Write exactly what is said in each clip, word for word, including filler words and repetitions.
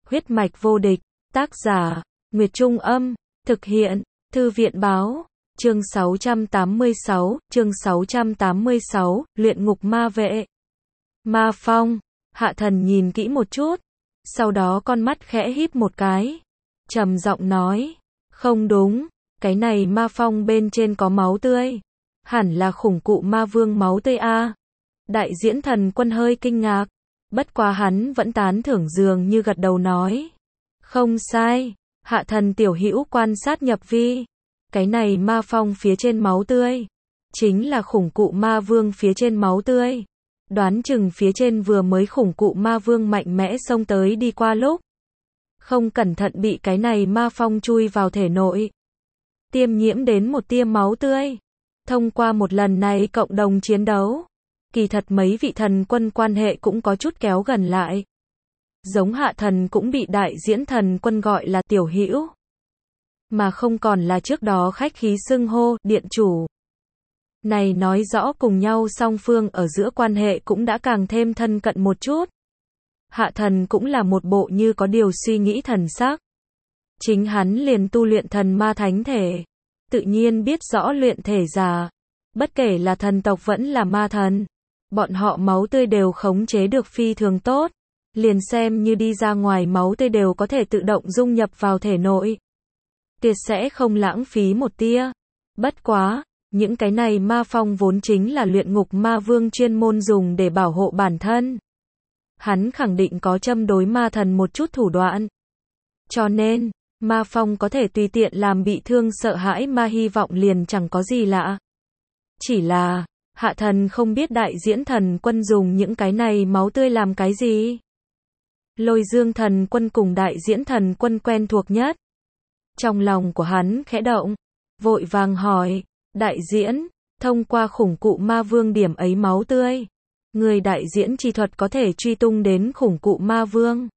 Huyết mạch vô địch, tác giả, Nguyệt Trung Âm, thực hiện, Thư viện báo, chương sáu trăm tám mươi sáu, chương sáu trăm tám mươi sáu, luyện ngục ma vệ. Ma phong, Hạ Thần nhìn kỹ một chút, sau đó con mắt khẽ híp một cái, trầm giọng nói, không đúng, cái này ma phong bên trên có máu tươi, hẳn là khủng cụ ma vương máu tươi a. Đại diễn thần quân hơi kinh ngạc, bất quá hắn vẫn tán thưởng dường như gật đầu nói, không sai, Hạ Thần tiểu hữu quan sát nhập vi, cái này ma phong phía trên máu tươi, chính là khủng cụ ma vương phía trên máu tươi, đoán chừng phía trên vừa mới khủng cụ ma vương mạnh mẽ xông tới đi qua lúc, không cẩn thận bị cái này ma phong chui vào thể nội, tiêm nhiễm đến một tia máu tươi, thông qua một lần này cộng đồng chiến đấu, kỳ thật mấy vị thần quân quan hệ cũng có chút kéo gần lại. Giống Hạ Thần cũng bị đại diễn thần quân gọi là tiểu hữu, mà không còn là trước đó khách khí xưng hô, điện chủ. Này nói rõ cùng nhau song phương ở giữa quan hệ cũng đã càng thêm thân cận một chút. Hạ Thần cũng là một bộ như có điều suy nghĩ thần sắc. Chính hắn liền tu luyện thần ma thánh thể, tự nhiên biết rõ luyện thể giả, bất kể là thần tộc vẫn là ma thần, bọn họ máu tươi đều khống chế được phi thường tốt, liền xem như đi ra ngoài máu tươi đều có thể tự động dung nhập vào thể nội, tuyệt sẽ không lãng phí một tia. Bất quá, những cái này ma phong vốn chính là luyện ngục ma vương chuyên môn dùng để bảo hộ bản thân. Hắn khẳng định có châm đối ma thần một chút thủ đoạn. Cho nên, ma phong có thể tùy tiện làm bị thương sợ hãi ma hy vọng liền chẳng có gì lạ. Chỉ là, Hạ Thần không biết đại diễn thần quân dùng những cái này máu tươi làm cái gì. Lôi Dương thần quân cùng đại diễn thần quân quen thuộc nhất. Trong lòng của hắn khẽ động, vội vàng hỏi, đại diễn, thông qua khủng cụ ma vương điểm ấy máu tươi, người đại diễn chi thuật có thể truy tung đến khủng cụ ma vương.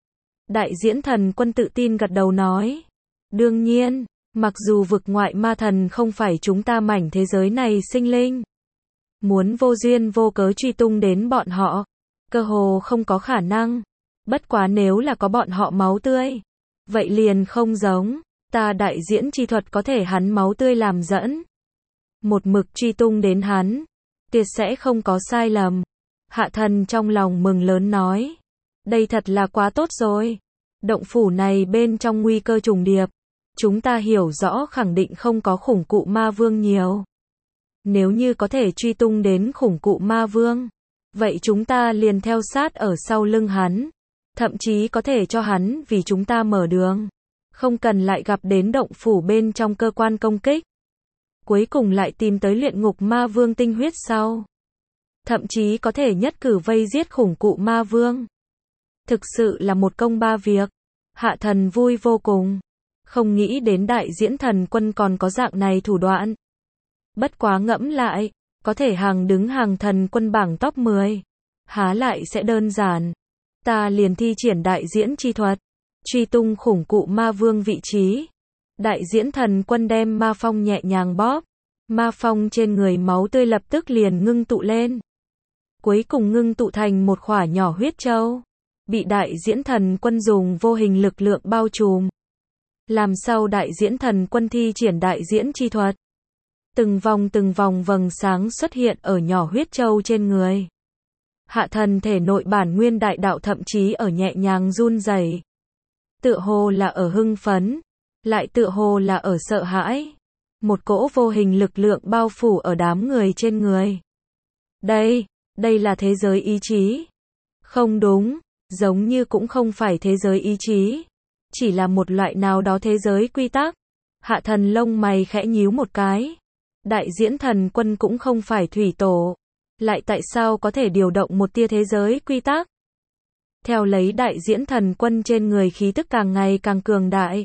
Đại diễn thần quân tự tin gật đầu nói, đương nhiên, mặc dù vực ngoại ma thần không phải chúng ta mảnh thế giới này sinh linh, muốn vô duyên vô cớ truy tung đến bọn họ, cơ hồ không có khả năng. Bất quá nếu là có bọn họ máu tươi, vậy liền không giống, ta đại diễn chi thuật có thể hắn máu tươi làm dẫn, một mực truy tung đến hắn, tuyệt sẽ không có sai lầm. Hạ Thần trong lòng mừng lớn nói, đây thật là quá tốt rồi, động phủ này bên trong nguy cơ trùng điệp, chúng ta hiểu rõ khẳng định không có khủng cụ ma vương nhiều. Nếu như có thể truy tung đến khủng cụ ma vương, vậy chúng ta liền theo sát ở sau lưng hắn, thậm chí có thể cho hắn vì chúng ta mở đường, không cần lại gặp đến động phủ bên trong cơ quan công kích. Cuối cùng lại tìm tới luyện ngục ma vương tinh huyết sau. Thậm chí có thể nhất cử vây giết khủng cụ ma vương. Thực sự là một công ba việc. Hạ Thần vui vô cùng. Không nghĩ đến đại diễn thần quân còn có dạng này thủ đoạn. Bất quá ngẫm lại, có thể hàng đứng hàng thần quân bảng top mười. Há lại sẽ đơn giản. Ta liền thi triển đại diễn chi thuật, truy tung khủng cụ ma vương vị trí. Đại diễn thần quân đem ma phong nhẹ nhàng bóp, ma phong trên người máu tươi lập tức liền ngưng tụ lên. Cuối cùng ngưng tụ thành một khỏa nhỏ huyết châu, bị đại diễn thần quân dùng vô hình lực lượng bao trùm. Làm sau đại diễn thần quân thi triển đại diễn chi thuật, từng vòng từng vòng vầng sáng xuất hiện ở nhỏ huyết châu trên người. Hạ Thần thể nội bản nguyên đại đạo thậm chí ở nhẹ nhàng run rẩy, tựa hồ là ở hưng phấn, lại tựa hồ là ở sợ hãi. Một cỗ vô hình lực lượng bao phủ ở đám người trên người. Đây, đây là thế giới ý chí. Không đúng, giống như cũng không phải thế giới ý chí, chỉ là một loại nào đó thế giới quy tắc. Hạ Thần lông mày khẽ nhíu một cái. Đại diễn thần quân cũng không phải thủy tổ, lại tại sao có thể điều động một tia thế giới quy tắc? Theo lấy đại diễn thần quân trên người khí tức càng ngày càng cường đại,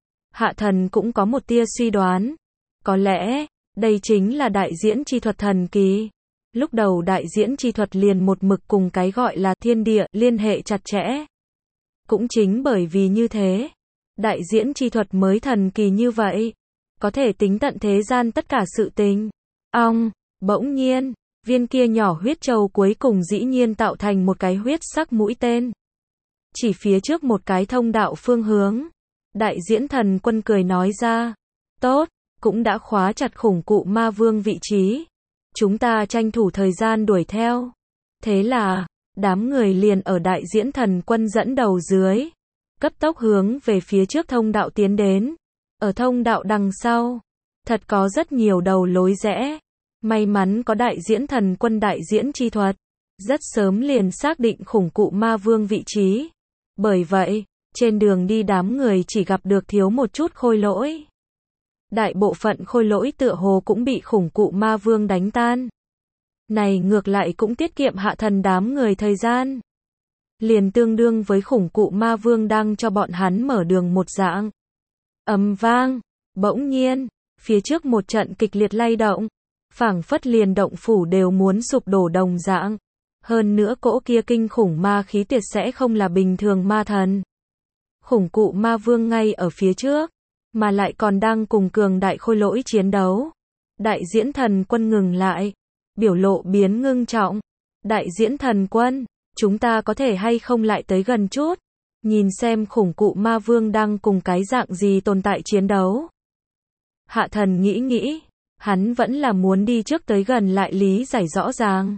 Hạ Thần cũng có một tia suy đoán. Có lẽ, đây chính là đại diễn chi thuật thần kỳ. Lúc đầu đại diễn chi thuật liền một mực cùng cái gọi là thiên địa liên hệ chặt chẽ. Cũng chính bởi vì như thế, đại diễn chi thuật mới thần kỳ như vậy. Có thể tính tận thế gian tất cả sự tình. Ong, bỗng nhiên, viên kia nhỏ huyết châu cuối cùng dĩ nhiên tạo thành một cái huyết sắc mũi tên. chỉ phía trước một cái thông đạo phương hướng. Đại diễn thần quân cười nói ra, tốt, cũng đã khóa chặt khủng cụ ma vương vị trí. Chúng ta tranh thủ thời gian đuổi theo. Thế là, đám người liền ở đại diễn thần quân dẫn đầu dưới, cấp tốc hướng về phía trước thông đạo tiến đến. Ở thông đạo đằng sau, thật có rất nhiều đầu lối rẽ. May mắn có đại diễn thần quân đại diễn chi thuật, rất sớm liền xác định khủng cụ ma vương vị trí. Bởi vậy, trên đường đi đám người chỉ gặp được thiếu một chút khôi lỗi. Đại bộ phận khôi lỗi tựa hồ cũng bị khủng cụ ma vương đánh tan. Này ngược lại cũng tiết kiệm hạ thần đám người thời gian. Liền tương đương với khủng cụ ma vương đang cho bọn hắn mở đường một dạng. Ầm vang, bỗng nhiên, phía trước một trận kịch liệt lay động, phảng phất liền động phủ đều muốn sụp đổ đồng dạng. Hơn nữa cỗ kia kinh khủng ma khí tuyệt sẽ không là bình thường ma thần. Khủng cụ ma vương ngay ở phía trước, mà lại còn đang cùng cường đại khôi lỗi chiến đấu. Đại diễn thần quân ngừng lại, biểu lộ biến ngưng trọng. Đại diễn thần quân, chúng ta có thể hay không lại tới gần chút, nhìn xem khủng cụ ma vương đang cùng cái dạng gì tồn tại chiến đấu. Hạ thần nghĩ nghĩ, hắn vẫn là muốn đi trước tới gần lại lý giải rõ ràng.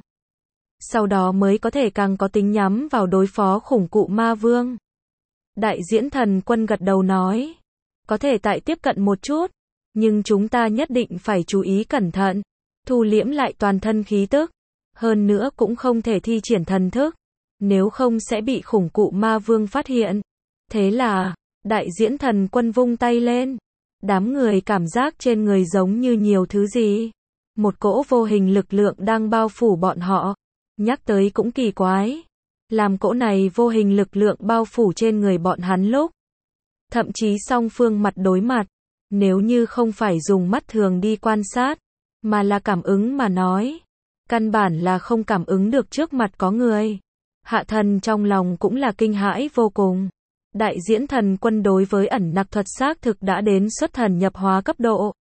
Sau đó mới có thể càng có tính nhắm vào đối phó khủng cụ ma vương. Đại diễn thần quân gật đầu nói, có thể tại tiếp cận một chút, nhưng chúng ta nhất định phải chú ý cẩn thận, thu liễm lại toàn thân khí tức, hơn nữa cũng không thể thi triển thần thức, nếu không sẽ bị khủng cụ ma vương phát hiện. Thế là, đại diễn thần quân vung tay lên, đám người cảm giác trên người giống như nhiều thứ gì. Một cỗ vô hình lực lượng đang bao phủ bọn họ, nhắc tới cũng kỳ quái. Làm cỗ này vô hình lực lượng bao phủ trên người bọn hắn lúc, thậm chí song phương mặt đối mặt, nếu như không phải dùng mắt thường đi quan sát, mà là cảm ứng mà nói, căn bản là không cảm ứng được trước mặt có người. Hạ thần trong lòng cũng là kinh hãi vô cùng. Đại diễn thần quân đối với ẩn nặc thuật xác thực đã đến xuất thần nhập hóa cấp độ.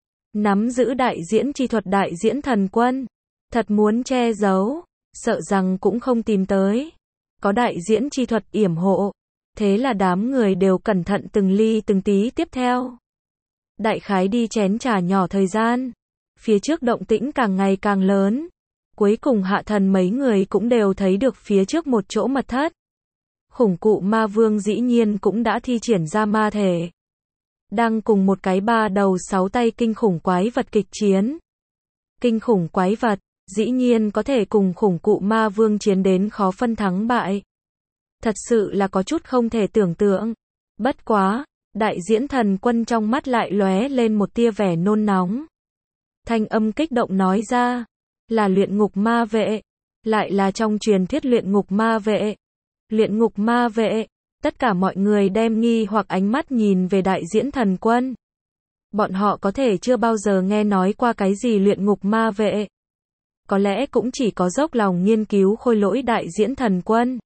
Nắm giữ đại diễn chi thuật đại diễn thần quân, thật muốn che giấu, sợ rằng cũng không tìm tới. Có đại diễn chi thuật yểm hộ, thế là đám người đều cẩn thận từng ly từng tí tiếp theo. Đại khái đi chén trà nhỏ thời gian, phía trước động tĩnh càng ngày càng lớn. Cuối cùng hạ thần mấy người cũng đều thấy được phía trước một chỗ mật thất. Khủng cụ ma vương dĩ nhiên cũng đã thi triển ra ma thể. Đang cùng một cái ba đầu sáu tay kinh khủng quái vật kịch chiến. Kinh khủng quái vật, dĩ nhiên có thể cùng khủng cụ ma vương chiến đến khó phân thắng bại. Thật sự là có chút không thể tưởng tượng. Bất quá, đại diễn thần quân trong mắt lại lóe lên một tia vẻ nôn nóng. Thanh âm kích động nói ra, là luyện ngục ma vệ, lại là trong truyền thuyết luyện ngục ma vệ. Luyện ngục ma vệ, tất cả mọi người đem nghi hoặc ánh mắt nhìn về đại diễn thần quân. Bọn họ có thể chưa bao giờ nghe nói qua cái gì luyện ngục ma vệ. Có lẽ cũng chỉ có dốc lòng nghiên cứu khôi lỗi đại diễn thần quân,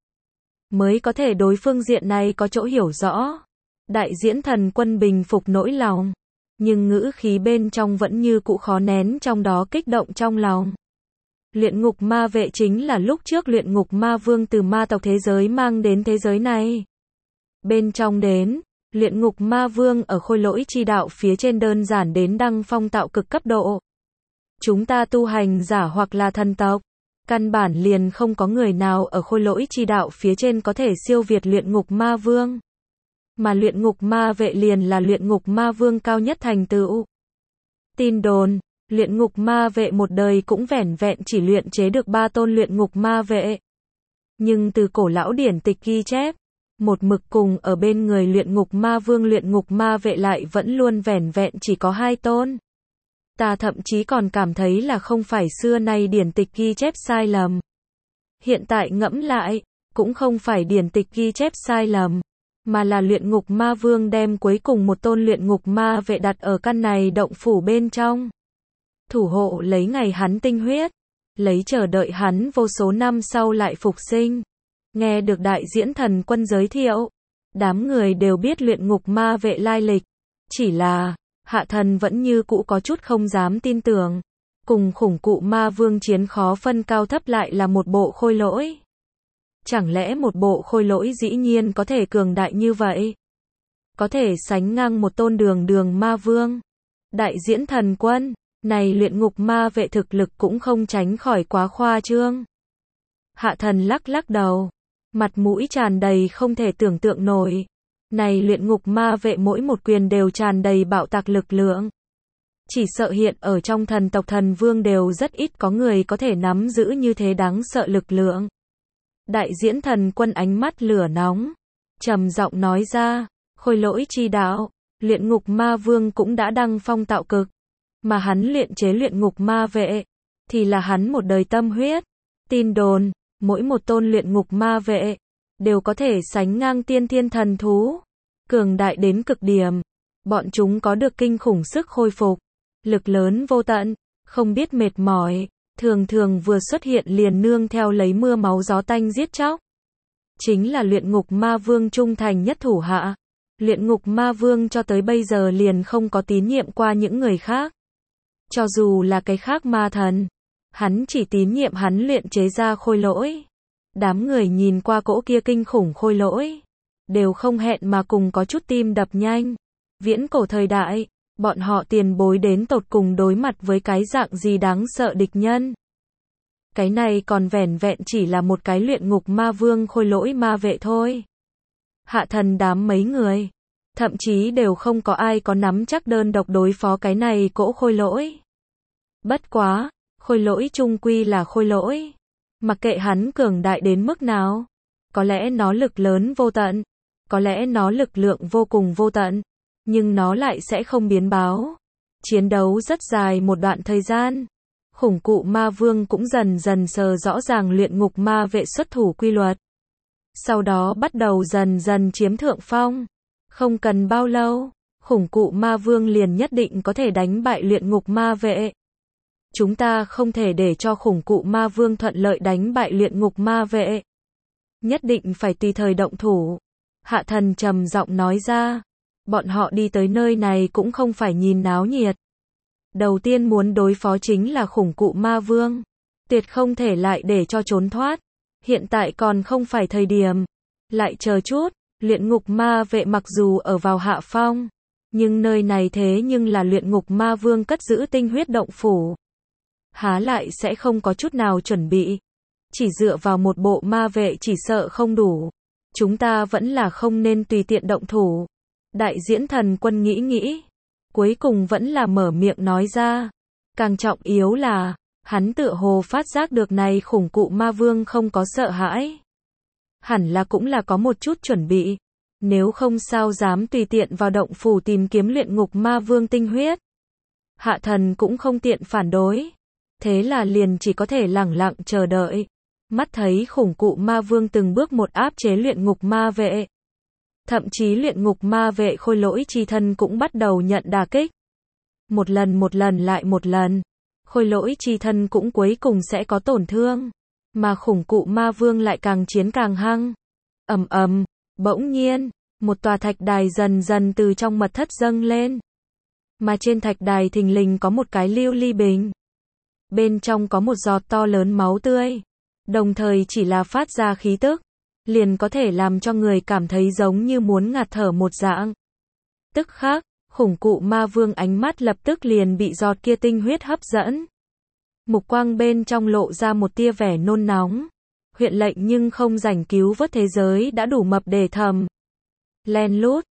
mới có thể đối phương diện này có chỗ hiểu rõ. Đại diễn thần quân bình phục nỗi lòng, nhưng ngữ khí bên trong vẫn như cũ khó nén trong đó kích động trong lòng. Luyện ngục ma vệ chính là lúc trước luyện ngục ma vương từ ma tộc thế giới mang đến thế giới này. Bên trong đến, luyện ngục ma vương ở khôi lỗi chi đạo phía trên đơn giản đến đăng phong tạo cực cấp độ. Chúng ta tu hành giả hoặc là thần tộc, căn bản liền không có người nào ở khôi lỗi chi đạo phía trên có thể siêu việt luyện ngục ma vương. Mà luyện ngục ma vệ liền là luyện ngục ma vương cao nhất thành tựu. Tin đồn, luyện ngục ma vệ một đời cũng vẻn vẹn chỉ luyện chế được ba tôn luyện ngục ma vệ. Nhưng từ cổ lão điển tịch ghi chép, một mực cùng ở bên người luyện ngục ma vương luyện ngục ma vệ lại vẫn luôn vẻn vẹn chỉ có hai tôn. Ta thậm chí còn cảm thấy là không phải xưa nay điển tịch ghi chép sai lầm. Hiện tại ngẫm lại, cũng không phải điển tịch ghi chép sai lầm, mà là luyện ngục ma vương đem cuối cùng một tôn luyện ngục ma vệ đặt ở căn này động phủ bên trong. Thủ hộ lấy ngày hắn tinh huyết, lấy chờ đợi hắn vô số năm sau lại phục sinh. Nghe được đại diễn thần quân giới thiệu, đám người đều biết luyện ngục ma vệ lai lịch. Chỉ là, hạ thần vẫn như cũ có chút không dám tin tưởng. Cùng khủng cụ ma vương chiến khó phân cao thấp lại là một bộ khôi lỗi. Chẳng lẽ một bộ khôi lỗi dĩ nhiên có thể cường đại như vậy? Có thể sánh ngang một tôn đường đường ma vương. Đại diễn thần quân, này luyện ngục ma vệ thực lực cũng không tránh khỏi quá khoa trương. Hạ thần lắc lắc đầu, mặt mũi tràn đầy không thể tưởng tượng nổi. Này luyện ngục ma vệ mỗi một quyền đều tràn đầy bạo tạc lực lượng. Chỉ sợ hiện ở trong thần tộc thần vương đều rất ít có người có thể nắm giữ như thế đáng sợ lực lượng. Đại diễn thần quân ánh mắt lửa nóng, trầm giọng nói ra, khôi lỗi chi đạo, luyện ngục ma vương cũng đã đăng phong tạo cực. Mà hắn luyện chế luyện ngục ma vệ, thì là hắn một đời tâm huyết. Tin đồn, mỗi một tôn luyện ngục ma vệ, đều có thể sánh ngang tiên thiên thần thú. Cường đại đến cực điểm. Bọn chúng có được kinh khủng sức khôi phục. Lực lớn vô tận, không biết mệt mỏi. Thường thường vừa xuất hiện liền nương theo lấy mưa máu gió tanh giết chóc. Chính là luyện ngục ma vương trung thành nhất thủ hạ. Luyện ngục ma vương cho tới bây giờ liền không có tín nhiệm qua những người khác. Cho dù là cái khác ma thần, hắn chỉ tín nhiệm hắn luyện chế ra khôi lỗi. Đám người nhìn qua cỗ kia kinh khủng khôi lỗi, đều không hẹn mà cùng có chút tim đập nhanh. Viễn cổ thời đại, bọn họ tiền bối đến tột cùng đối mặt với cái dạng gì đáng sợ địch nhân. Cái này còn vẻn vẹn chỉ là một cái luyện ngục ma vương khôi lỗi ma vệ thôi. Hạ thần đám mấy người, thậm chí đều không có ai có nắm chắc đơn độc đối phó cái này cỗ khôi lỗi. Bất quá, khôi lỗi chung quy là khôi lỗi. Mặc kệ hắn cường đại đến mức nào, có lẽ nó lực lớn vô tận, có lẽ nó lực lượng vô cùng vô tận, nhưng nó lại sẽ không biến báo. Chiến đấu rất dài một đoạn thời gian, khủng cụ ma vương cũng dần dần sờ rõ ràng luyện ngục ma vệ xuất thủ quy luật. Sau đó bắt đầu dần dần chiếm thượng phong. Không cần bao lâu, khủng cụ ma vương liền nhất định có thể đánh bại luyện ngục ma vệ. Chúng ta không thể để cho khủng cụ ma vương thuận lợi đánh bại luyện ngục ma vệ. Nhất định phải tùy thời động thủ. Hạ thần trầm giọng nói ra. Bọn họ đi tới nơi này cũng không phải nhìn náo nhiệt. Đầu tiên muốn đối phó chính là khủng cụ ma vương. Tuyệt không thể lại để cho trốn thoát. Hiện tại còn không phải thời điểm. Lại chờ chút, luyện ngục ma vệ mặc dù ở vào hạ phong, nhưng nơi này thế nhưng là luyện ngục ma vương cất giữ tinh huyết động phủ. Há lại sẽ không có chút nào chuẩn bị. Chỉ dựa vào một bộ ma vệ chỉ sợ không đủ. Chúng ta vẫn là không nên tùy tiện động thủ. Đại diễn thần quân nghĩ nghĩ, cuối cùng vẫn là mở miệng nói ra. Càng trọng yếu là, hắn tựa hồ phát giác được này khủng cụ ma vương không có sợ hãi. Hẳn là cũng là có một chút chuẩn bị. Nếu không sao dám tùy tiện vào động phủ tìm kiếm luyện ngục ma vương tinh huyết. Hạ thần cũng không tiện phản đối. Thế là liền chỉ có thể lẳng lặng chờ đợi. Mắt thấy khủng cụ ma vương từng bước một áp chế luyện ngục ma vệ. Thậm chí luyện ngục ma vệ khôi lỗi chi thân cũng bắt đầu nhận đả kích. Một lần một lần lại một lần. Khôi lỗi chi thân cũng cuối cùng sẽ có tổn thương. Mà khủng cụ ma vương lại càng chiến càng hăng. Ầm ầm, bỗng nhiên, một tòa thạch đài dần dần từ trong mật thất dâng lên. Mà trên thạch đài thình lình có một cái lưu ly bình. Bên trong có một giọt to lớn máu tươi. Đồng thời chỉ là phát ra khí tức, liền có thể làm cho người cảm thấy giống như muốn ngạt thở một dạng. Tức khắc, khủng cụ ma vương ánh mắt lập tức liền bị giọt kia tinh huyết hấp dẫn. Mục quang bên trong lộ ra một tia vẻ nôn nóng. Huyện lệnh nhưng không rảnh cứu vớt thế giới đã đủ mập để thầm. Len lút,